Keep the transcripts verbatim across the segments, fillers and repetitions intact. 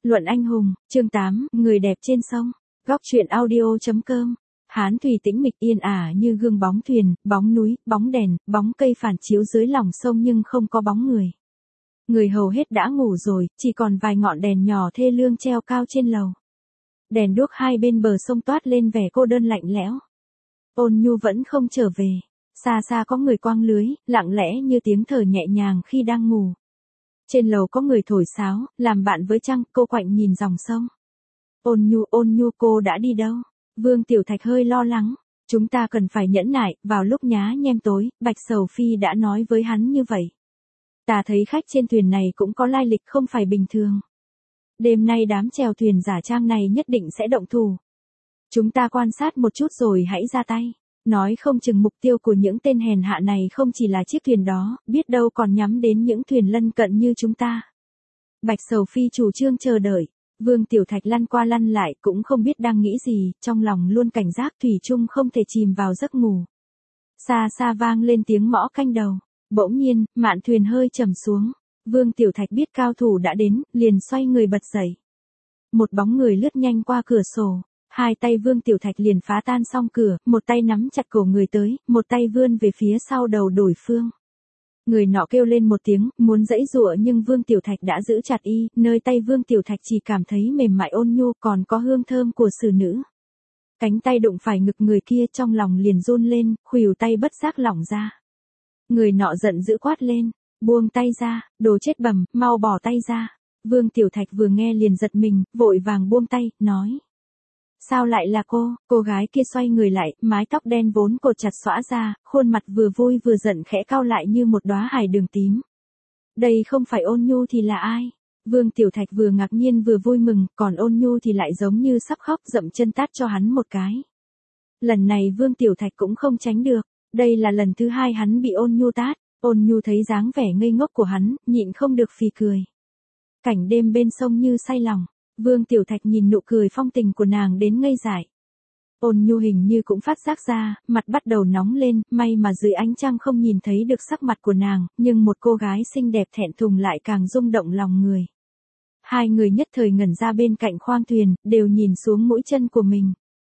Luận anh hùng, chương tám, người đẹp trên sông. Góc truyện audio.com. Hán thủy tĩnh mịch yên ả như gương bóng thuyền, bóng núi, bóng đèn, bóng cây phản chiếu dưới lòng sông nhưng không có bóng người. Người hầu hết đã ngủ rồi, chỉ còn vài ngọn đèn nhỏ thê lương treo cao trên lầu. Đèn đuốc hai bên bờ sông toát lên vẻ cô đơn lạnh lẽo. Ôn Nhu vẫn không trở về. Xa xa có người quăng lưới, lặng lẽ như tiếng thở nhẹ nhàng khi đang ngủ. Trên lầu có người thổi sáo, làm bạn với trăng, cô quạnh nhìn dòng sông. Ôn Nhu, Ôn Nhu cô đã đi đâu? Vương Tiểu Thạch hơi lo lắng. Chúng ta cần phải nhẫn nại, vào lúc nhá nhem tối, Bạch Sầu Phi đã nói với hắn như vậy. Ta thấy khách trên thuyền này cũng có lai lịch không phải bình thường. Đêm nay đám chèo thuyền giả trang này nhất định sẽ động thủ. Chúng ta quan sát một chút rồi hãy ra tay. Nói không chừng mục tiêu của những tên hèn hạ này không chỉ là chiếc thuyền đó, biết đâu còn nhắm đến những thuyền lân cận như chúng ta. Bạch Sầu Phi chủ trương chờ đợi. Vương Tiểu Thạch lăn qua lăn lại cũng không biết đang nghĩ gì, trong lòng luôn cảnh giác thủy chung không thể chìm vào giấc ngủ. Xa xa vang lên tiếng mõ canh đầu. Bỗng nhiên, mạn thuyền hơi trầm xuống. Vương Tiểu Thạch biết cao thủ đã đến, liền xoay người bật dậy. Một bóng người lướt nhanh qua cửa sổ. Hai tay Vương Tiểu Thạch liền phá tan song cửa, một tay nắm chặt cổ người tới, một tay vươn về phía sau đầu đối phương. Người nọ kêu lên một tiếng, muốn giãy giụa nhưng Vương Tiểu Thạch đã giữ chặt y, nơi tay Vương Tiểu Thạch chỉ cảm thấy mềm mại ôn nhu còn có hương thơm của xử nữ. Cánh tay đụng phải ngực người kia trong lòng liền run lên, khuỷu tay bất giác lỏng ra. Người nọ giận dữ quát lên, buông tay ra, đồ chết bầm, mau bỏ tay ra. Vương Tiểu Thạch vừa nghe liền giật mình, vội vàng buông tay, nói. Sao lại là cô? Cô gái kia xoay người lại, mái tóc đen vốn cột chặt xõa ra, khuôn mặt vừa vui vừa giận khẽ cau lại như một đóa hải đường tím. Đây không phải Ôn Nhu thì là ai? Vương Tiểu Thạch vừa ngạc nhiên vừa vui mừng, còn Ôn Nhu thì lại giống như sắp khóc, dậm chân tát cho hắn một cái. Lần này Vương Tiểu Thạch cũng không tránh được, đây là lần thứ hai hắn bị Ôn Nhu tát. Ôn Nhu thấy dáng vẻ ngây ngốc của hắn, nhịn không được phì cười. Cảnh đêm bên sông như say lòng. Vương Tiểu Thạch nhìn nụ cười phong tình của nàng đến ngây dại. Ôn Nhu hình như cũng phát giác ra, mặt bắt đầu nóng lên, may mà dưới ánh trăng không nhìn thấy được sắc mặt của nàng, nhưng một cô gái xinh đẹp thẹn thùng lại càng rung động lòng người. Hai người nhất thời ngẩn ra bên cạnh khoang thuyền, đều nhìn xuống mũi chân của mình.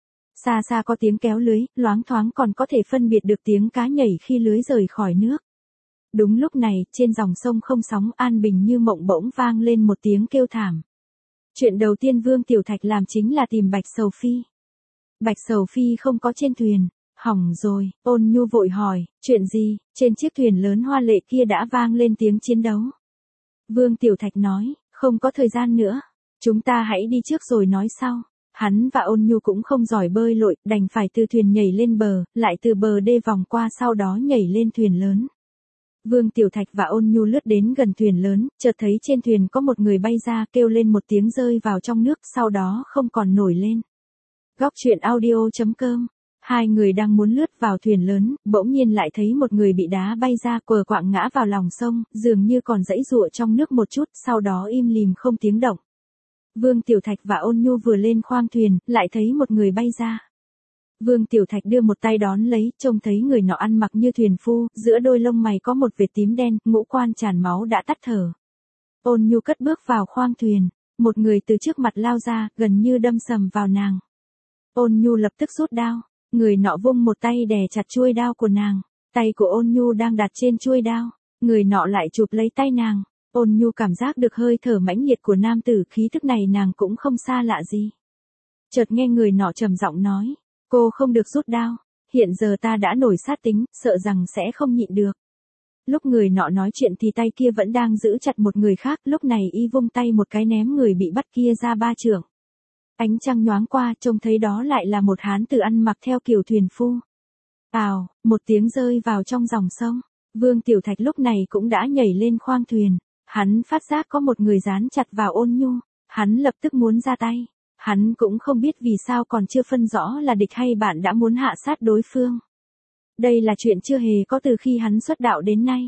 Xa xa có tiếng kéo lưới, loáng thoáng còn có thể phân biệt được tiếng cá nhảy khi lưới rời khỏi nước. Đúng lúc này, trên dòng sông không sóng an bình như mộng bỗng vang lên một tiếng kêu thảm. Chuyện đầu tiên Vương Tiểu Thạch làm chính là tìm Bạch Sầu Phi. Bạch Sầu Phi không có trên thuyền. Hỏng rồi, Ôn Nhu vội hỏi, chuyện gì? Trên chiếc thuyền lớn hoa lệ kia đã vang lên tiếng chiến đấu. Vương Tiểu Thạch nói, không có thời gian nữa. Chúng ta hãy đi trước rồi nói sau. Hắn và Ôn Nhu cũng không giỏi bơi lội, đành phải từ thuyền nhảy lên bờ, lại từ bờ đê vòng qua sau đó nhảy lên thuyền lớn. Vương Tiểu Thạch và Ôn Nhu lướt đến gần thuyền lớn, chợt thấy trên thuyền có một người bay ra kêu lên một tiếng rơi vào trong nước, sau đó không còn nổi lên. Góc truyện audio.com. Hai người đang muốn lướt vào thuyền lớn, bỗng nhiên lại thấy một người bị đá bay ra quờ quạng ngã vào lòng sông, dường như còn giãy giụa trong nước một chút, sau đó im lìm không tiếng động. Vương Tiểu Thạch và Ôn Nhu vừa lên khoang thuyền, lại thấy một người bay ra. Vương Tiểu Thạch đưa một tay đón lấy, trông thấy người nọ ăn mặc như thuyền phu, giữa đôi lông mày có một vệt tím đen, ngũ quan tràn máu đã tắt thở. Ôn Nhu cất bước vào khoang thuyền, một người từ trước mặt lao ra, gần như đâm sầm vào nàng. Ôn Nhu lập tức rút đao, người nọ vung một tay đè chặt chuôi đao của nàng, tay của Ôn Nhu đang đặt trên chuôi đao, người nọ lại chụp lấy tay nàng. Ôn Nhu cảm giác được hơi thở mãnh liệt của nam tử, khí thức này nàng cũng không xa lạ gì. Chợt nghe người nọ trầm giọng nói. Cô không được rút đao, hiện giờ ta đã nổi sát tính, sợ rằng sẽ không nhịn được. Lúc người nọ nói chuyện thì tay kia vẫn đang giữ chặt một người khác, lúc này y vung tay một cái ném người bị bắt kia ra ba trượng. Ánh trăng nhoáng qua, trông thấy đó lại là một hán tử ăn mặc theo kiểu thuyền phu. Ào, một tiếng rơi vào trong dòng sông. Vương Tiểu Thạch lúc này cũng đã nhảy lên khoang thuyền. Hắn phát giác có một người dán chặt vào Ôn Nhu, hắn lập tức muốn ra tay. Hắn cũng không biết vì sao còn chưa phân rõ là địch hay bạn đã muốn hạ sát đối phương. Đây là chuyện chưa hề có từ khi hắn xuất đạo đến nay.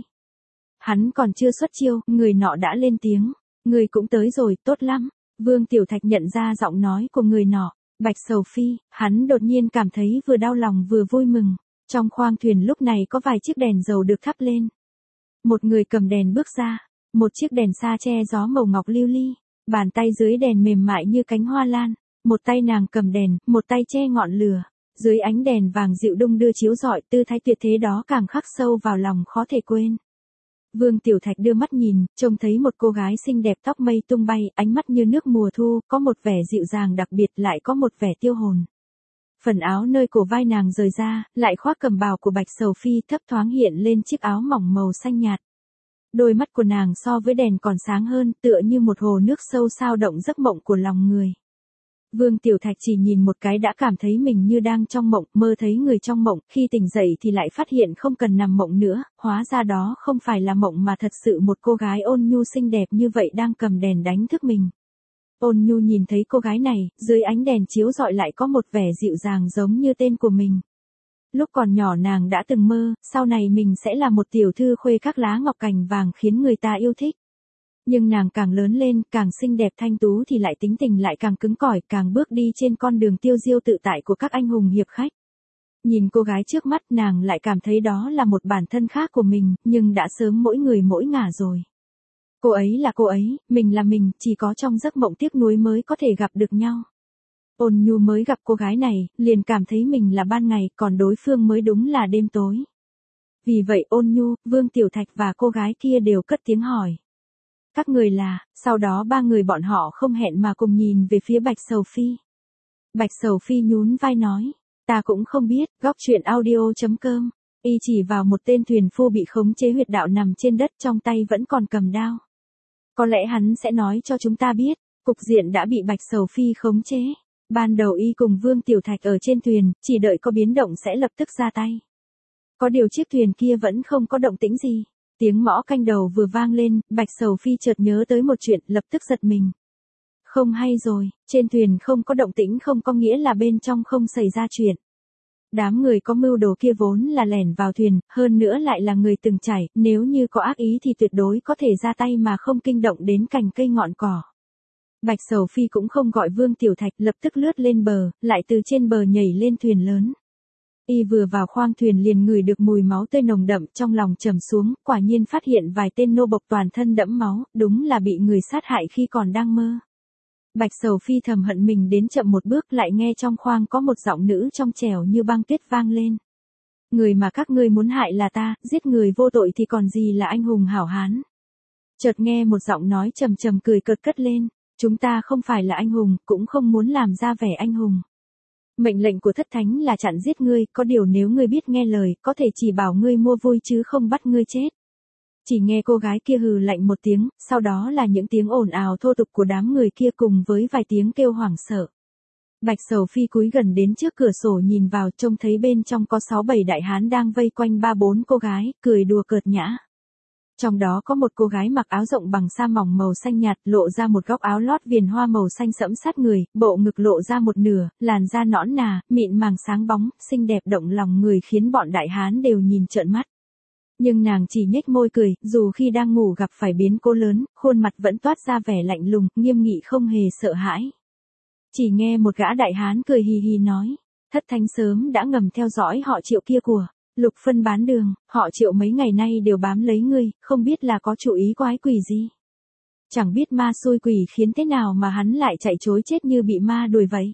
Hắn còn chưa xuất chiêu, người nọ đã lên tiếng. Người cũng tới rồi, tốt lắm. Vương Tiểu Thạch nhận ra giọng nói của người nọ. Bạch Sầu Phi, hắn đột nhiên cảm thấy vừa đau lòng vừa vui mừng. Trong khoang thuyền lúc này có vài chiếc đèn dầu được thắp lên. Một người cầm đèn bước ra. Một chiếc đèn xa che gió màu ngọc lưu ly. Bàn tay dưới đèn mềm mại như cánh hoa lan, một tay nàng cầm đèn, một tay che ngọn lửa. Dưới ánh đèn vàng dịu đung đưa chiếu rọi, tư thái tuyệt thế đó càng khắc sâu vào lòng khó thể quên. Vương Tiểu Thạch đưa mắt nhìn, trông thấy một cô gái xinh đẹp tóc mây tung bay, ánh mắt như nước mùa thu, có một vẻ dịu dàng đặc biệt lại có một vẻ tiêu hồn. Phần áo nơi cổ vai nàng rời ra, lại khoác cẩm bào của Bạch Sầu Phi thấp thoáng hiện lên chiếc áo mỏng màu xanh nhạt. Đôi mắt của nàng so với đèn còn sáng hơn, tựa như một hồ nước sâu sao động giấc mộng của lòng người. Vương Tiểu Thạch chỉ nhìn một cái đã cảm thấy mình như đang trong mộng, mơ thấy người trong mộng, khi tỉnh dậy thì lại phát hiện không cần nằm mộng nữa, hóa ra đó không phải là mộng mà thật sự một cô gái ôn nhu xinh đẹp như vậy đang cầm đèn đánh thức mình. Ôn nhu nhìn thấy cô gái này, dưới ánh đèn chiếu rọi lại có một vẻ dịu dàng giống như tên của mình. Lúc còn nhỏ nàng đã từng mơ, sau này mình sẽ là một tiểu thư khuê các lá ngọc cành vàng khiến người ta yêu thích. Nhưng nàng càng lớn lên, càng xinh đẹp thanh tú thì lại tính tình lại càng cứng cỏi, càng bước đi trên con đường tiêu diêu tự tại của các anh hùng hiệp khách. Nhìn cô gái trước mắt nàng lại cảm thấy đó là một bản thân khác của mình, nhưng đã sớm mỗi người mỗi ngả rồi. Cô ấy là cô ấy, mình là mình, chỉ có trong giấc mộng tiếc nuối mới có thể gặp được nhau. Ôn nhu mới gặp cô gái này, liền cảm thấy mình là ban ngày, còn đối phương mới đúng là đêm tối. Vì vậy Ôn nhu, Vương Tiểu Thạch và cô gái kia đều cất tiếng hỏi. Các người là, sau đó ba người bọn họ không hẹn mà cùng nhìn về phía Bạch Sầu Phi. Bạch Sầu Phi nhún vai nói, ta cũng không biết, góc truyện audio chấm com, y chỉ vào một tên thuyền phu bị khống chế huyệt đạo nằm trên đất trong tay vẫn còn cầm đao. Có lẽ hắn sẽ nói cho chúng ta biết, cục diện đã bị Bạch Sầu Phi khống chế. Ban đầu y cùng Vương Tiểu Thạch ở trên thuyền, chỉ đợi có biến động sẽ lập tức ra tay. Có điều chiếc thuyền kia vẫn không có động tĩnh gì. Tiếng mõ canh đầu vừa vang lên, Bạch Sầu Phi chợt nhớ tới một chuyện, lập tức giật mình. Không hay rồi, trên thuyền không có động tĩnh không có nghĩa là bên trong không xảy ra chuyện. Đám người có mưu đồ kia vốn là lẻn vào thuyền, hơn nữa lại là người từng trải, nếu như có ác ý thì tuyệt đối có thể ra tay mà không kinh động đến cành cây ngọn cỏ. Bạch Sầu Phi cũng không gọi Vương Tiểu Thạch, lập tức lướt lên bờ, lại từ trên bờ nhảy lên thuyền lớn. Y vừa vào khoang thuyền liền ngửi được mùi máu tươi nồng đậm, trong lòng trầm xuống, quả nhiên phát hiện vài tên nô bộc toàn thân đẫm máu, đúng là bị người sát hại khi còn đang mơ. Bạch Sầu Phi thầm hận mình đến chậm một bước, lại nghe trong khoang có một giọng nữ trong trẻo như băng tuyết vang lên. Người mà các ngươi muốn hại là ta, giết người vô tội thì còn gì là anh hùng hảo hán. Chợt nghe một giọng nói trầm trầm cười cợt cất lên, chúng ta không phải là anh hùng, cũng không muốn làm ra vẻ anh hùng. Mệnh lệnh của thất thánh là chặn giết ngươi, có điều nếu ngươi biết nghe lời, có thể chỉ bảo ngươi mua vui chứ không bắt ngươi chết. Chỉ nghe cô gái kia hừ lạnh một tiếng, sau đó là những tiếng ồn ào thô tục của đám người kia cùng với vài tiếng kêu hoảng sợ. Bạch Sầu Phi cúi gần đến trước cửa sổ nhìn vào, trông thấy bên trong có sáu bảy đại hán đang vây quanh ba bốn cô gái, cười đùa cợt nhã. Trong đó có một cô gái mặc áo rộng bằng sa mỏng màu xanh nhạt, lộ ra một góc áo lót viền hoa màu xanh sẫm sát người, bộ ngực lộ ra một nửa, làn da nõn nà, mịn màng sáng bóng, xinh đẹp động lòng người khiến bọn đại hán đều nhìn trợn mắt. Nhưng nàng chỉ nhếch môi cười, dù khi đang ngủ gặp phải biến cố lớn, khuôn mặt vẫn toát ra vẻ lạnh lùng, nghiêm nghị không hề sợ hãi. Chỉ nghe một gã đại hán cười hì hì nói, thất thánh sớm đã ngầm theo dõi họ Triệu kia của Lục phân bán đường, họ Triệu mấy ngày nay đều bám lấy ngươi, không biết là có chủ ý quái quỷ gì. Chẳng biết ma xui quỷ khiến thế nào mà hắn lại chạy trối chết như bị ma đuổi vậy.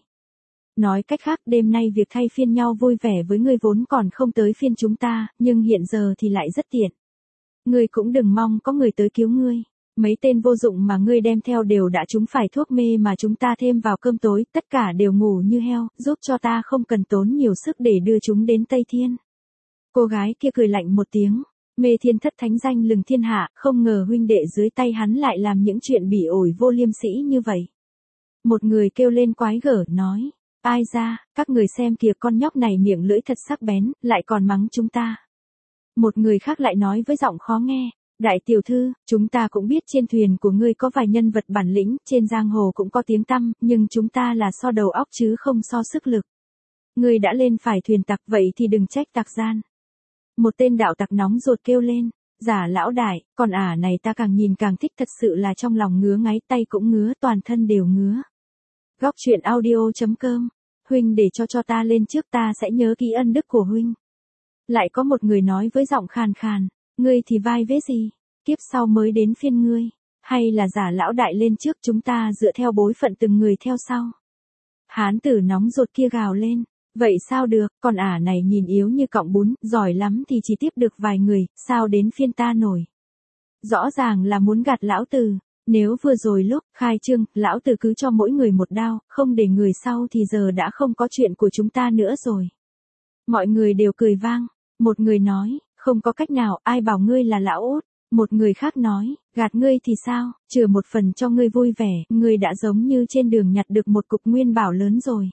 Nói cách khác, đêm nay việc thay phiên nhau vui vẻ với ngươi vốn còn không tới phiên chúng ta, nhưng hiện giờ thì lại rất tiện. Ngươi cũng đừng mong có người tới cứu ngươi. Mấy tên vô dụng mà ngươi đem theo đều đã trúng phải thuốc mê mà chúng ta thêm vào cơm tối, tất cả đều ngủ như heo, giúp cho ta không cần tốn nhiều sức để đưa chúng đến Tây Thiên. Cô gái kia cười lạnh một tiếng, mê thiên thất thánh danh lừng thiên hạ, không ngờ huynh đệ dưới tay hắn lại làm những chuyện bỉ ổi vô liêm sỉ như vậy. Một người kêu lên quái gở, nói, ai ra, các người xem kìa con nhóc này miệng lưỡi thật sắc bén, lại còn mắng chúng ta. Một người khác lại nói với giọng khó nghe, đại tiểu thư, chúng ta cũng biết trên thuyền của ngươi có vài nhân vật bản lĩnh, trên giang hồ cũng có tiếng tăm, nhưng chúng ta là so đầu óc chứ không so sức lực. Ngươi đã lên phải thuyền tặc vậy thì đừng trách tặc gian. Một tên đạo tặc nóng ruột kêu lên, giả lão đại, còn ả này ta càng nhìn càng thích, thật sự là trong lòng ngứa ngáy, tay cũng ngứa, toàn thân đều ngứa. Góc truyện audio chấm com, huynh để cho cho ta lên trước, ta sẽ nhớ kỹ ân đức của huynh. Lại có một người nói với giọng khàn khàn, ngươi thì vai vế gì, kiếp sau mới đến phiên ngươi. Hay là giả lão đại lên trước chúng ta dựa theo bối phận từng người theo sau? Hán tử nóng ruột kia gào lên. Vậy sao được, con ả này nhìn yếu như cọng bún, giỏi lắm thì chỉ tiếp được vài người, sao đến phiên ta nổi. Rõ ràng là muốn gạt lão tử. Nếu vừa rồi lúc khai trương, lão tử cứ cho mỗi người một đao, không để người sau thì giờ đã không có chuyện của chúng ta nữa rồi. Mọi người đều cười vang. Một người nói, không có cách nào, ai bảo ngươi là lão Út. Một người khác nói, gạt ngươi thì sao, chừa một phần cho ngươi vui vẻ, ngươi đã giống như trên đường nhặt được một cục nguyên bảo lớn rồi.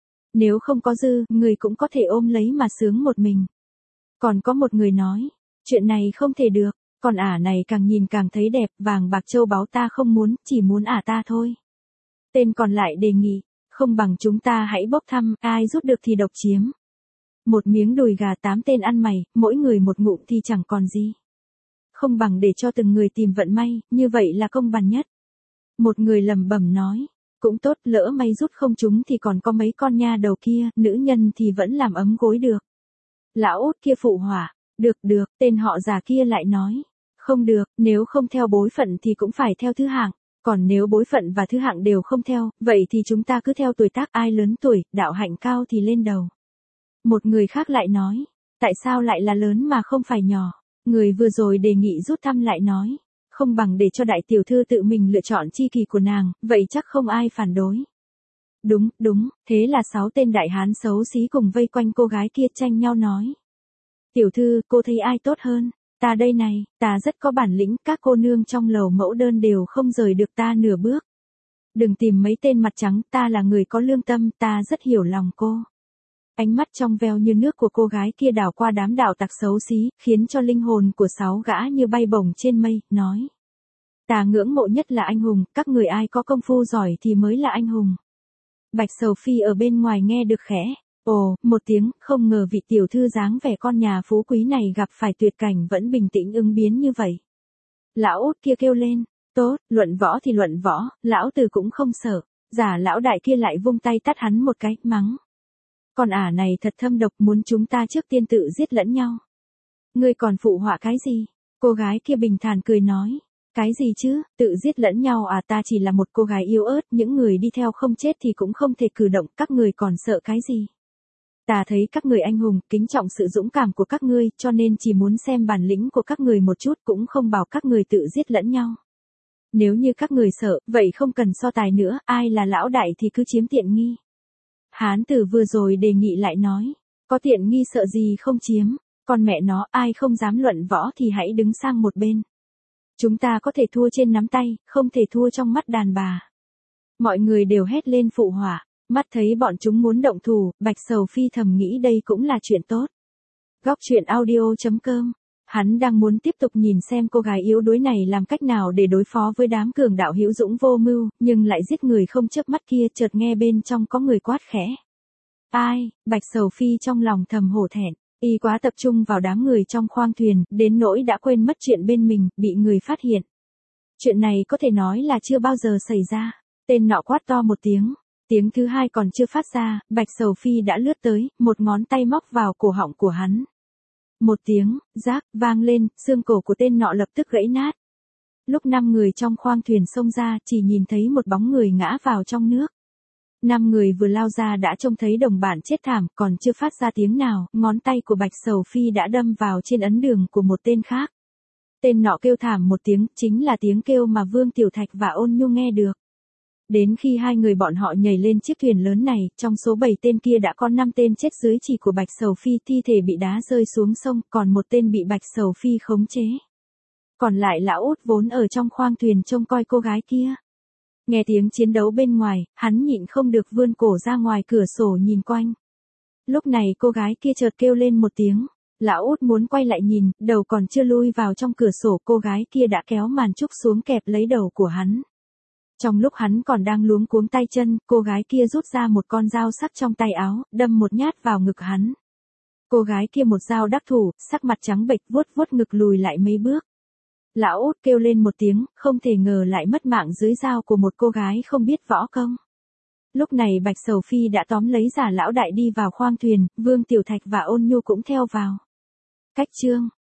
Nếu không có dư, ngươi cũng có thể ôm lấy mà sướng một mình. Còn có một người nói, chuyện này không thể được, con ả này càng nhìn càng thấy đẹp, vàng bạc châu báu ta không muốn, chỉ muốn ả ta thôi. Tên còn lại đề nghị, không bằng chúng ta hãy bốc thăm, ai rút được thì độc chiếm. Một miếng đùi gà tám tên ăn mày, mỗi người một ngụm thì chẳng còn gì. Không bằng để cho từng người tìm vận may, như vậy là công bằng nhất. Một người lẩm bẩm nói, cũng tốt, lỡ may rút không trúng thì còn có mấy con nha đầu kia, nữ nhân thì vẫn làm ấm gối được. Lão Út kia phụ hỏa, được được, tên họ già kia lại nói, không được, nếu không theo bối phận thì cũng phải theo thứ hạng, còn nếu bối phận và thứ hạng đều không theo, vậy thì chúng ta cứ theo tuổi tác, ai lớn tuổi, đạo hạnh cao thì lên đầu. Một người khác lại nói, tại sao lại là lớn mà không phải nhỏ? Người vừa rồi đề nghị rút thăm lại nói, không bằng để cho đại tiểu thư tự mình lựa chọn chi kỳ của nàng, vậy chắc không ai phản đối. Đúng, đúng, thế là sáu tên đại hán xấu xí cùng vây quanh cô gái kia tranh nhau nói. Tiểu thư, cô thấy ai tốt hơn? Ta đây này, ta rất có bản lĩnh, các cô nương trong lầu mẫu đơn đều không rời được ta nửa bước. Đừng tìm mấy tên mặt trắng, ta là người có lương tâm, ta rất hiểu lòng cô. Ánh mắt trong veo như nước của cô gái kia đảo qua đám đạo tặc xấu xí, khiến cho linh hồn của sáu gã như bay bổng trên mây, nói. Ta ngưỡng mộ nhất là anh hùng, các người ai có công phu giỏi thì mới là anh hùng. Bạch Sầu Phi ở bên ngoài nghe được khẽ. Ồ, một tiếng, không ngờ vị tiểu thư dáng vẻ con nhà phú quý này gặp phải tuyệt cảnh vẫn bình tĩnh ứng biến như vậy. Lão Út kia kêu lên, tốt, luận võ thì luận võ, lão tử cũng không sợ. Giả lão đại kia lại vung tay tát hắn một cái, mắng. Con ả này thật thâm độc, muốn chúng ta trước tiên tự giết lẫn nhau. Ngươi còn phụ họa cái gì? Cô gái kia bình thản cười nói. Cái gì chứ, tự giết lẫn nhau à, ta chỉ là một cô gái yếu ớt, những người đi theo không chết thì cũng không thể cử động, các người còn sợ cái gì? Ta thấy các người anh hùng, kính trọng sự dũng cảm của các ngươi, cho nên chỉ muốn xem bản lĩnh của các người một chút, cũng không bảo các người tự giết lẫn nhau. Nếu như các người sợ, vậy không cần so tài nữa, ai là lão đại thì cứ chiếm tiện nghi. Hán tử vừa rồi đề nghị lại nói, có tiện nghi sợ gì không chiếm, còn mẹ nó, ai không dám luận võ thì hãy đứng sang một bên. Chúng ta có thể thua trên nắm tay, không thể thua trong mắt đàn bà. Mọi người đều hét lên phụ họa, mắt thấy bọn chúng muốn động thủ, Bạch Sầu Phi thầm nghĩ đây cũng là chuyện tốt. Góc truyện audio chấm com. Hắn đang muốn tiếp tục nhìn xem cô gái yếu đuối này làm cách nào để đối phó với đám cường đạo hữu dũng vô mưu, nhưng lại giết người không chớp mắt kia, chợt nghe bên trong có người quát khẽ. Ai? Bạch Sầu Phi trong lòng thầm hổ thẹn, y quá tập trung vào đám người trong khoang thuyền, đến nỗi đã quên mất chuyện bên mình, bị người phát hiện. Chuyện này có thể nói là chưa bao giờ xảy ra. Tên nọ quát to một tiếng, tiếng thứ hai còn chưa phát ra, Bạch Sầu Phi đã lướt tới, một ngón tay móc vào cổ họng của hắn. Một tiếng, rác, vang lên, xương cổ của tên nọ lập tức gãy nát. Lúc năm người trong khoang thuyền xông ra, chỉ nhìn thấy một bóng người ngã vào trong nước. Năm người vừa lao ra đã trông thấy đồng bạn chết thảm, còn chưa phát ra tiếng nào, ngón tay của Bạch Sầu Phi đã đâm vào trên ấn đường của một tên khác. Tên nọ kêu thảm một tiếng, chính là tiếng kêu mà Vương Tiểu Thạch và Ôn Nhu nghe được. Đến khi hai người bọn họ nhảy lên chiếc thuyền lớn này, trong số bảy tên kia đã có năm tên chết dưới chỉ của Bạch Sầu Phi, thi thể bị đá rơi xuống sông, còn một tên bị Bạch Sầu Phi khống chế. Còn lại lão Út vốn ở trong khoang thuyền trông coi cô gái kia. Nghe tiếng chiến đấu bên ngoài, hắn nhịn không được vươn cổ ra ngoài cửa sổ nhìn quanh. Lúc này cô gái kia chợt kêu lên một tiếng. Lão Út muốn quay lại nhìn, đầu còn chưa lui vào trong cửa sổ, cô gái kia đã kéo màn trúc xuống kẹp lấy đầu của hắn. Trong lúc hắn còn đang luống cuống tay chân, cô gái kia rút ra một con dao sắc trong tay áo, đâm một nhát vào ngực hắn. Cô gái kia một dao đắc thủ, sắc mặt trắng bệch, vuốt vuốt ngực lùi lại mấy bước. Lão Út kêu lên một tiếng, không thể ngờ lại mất mạng dưới dao của một cô gái không biết võ công. Lúc này Bạch Sầu Phi đã tóm lấy giả lão đại đi vào khoang thuyền, Vương Tiểu Thạch và Ôn Nhu cũng theo vào. Cách chương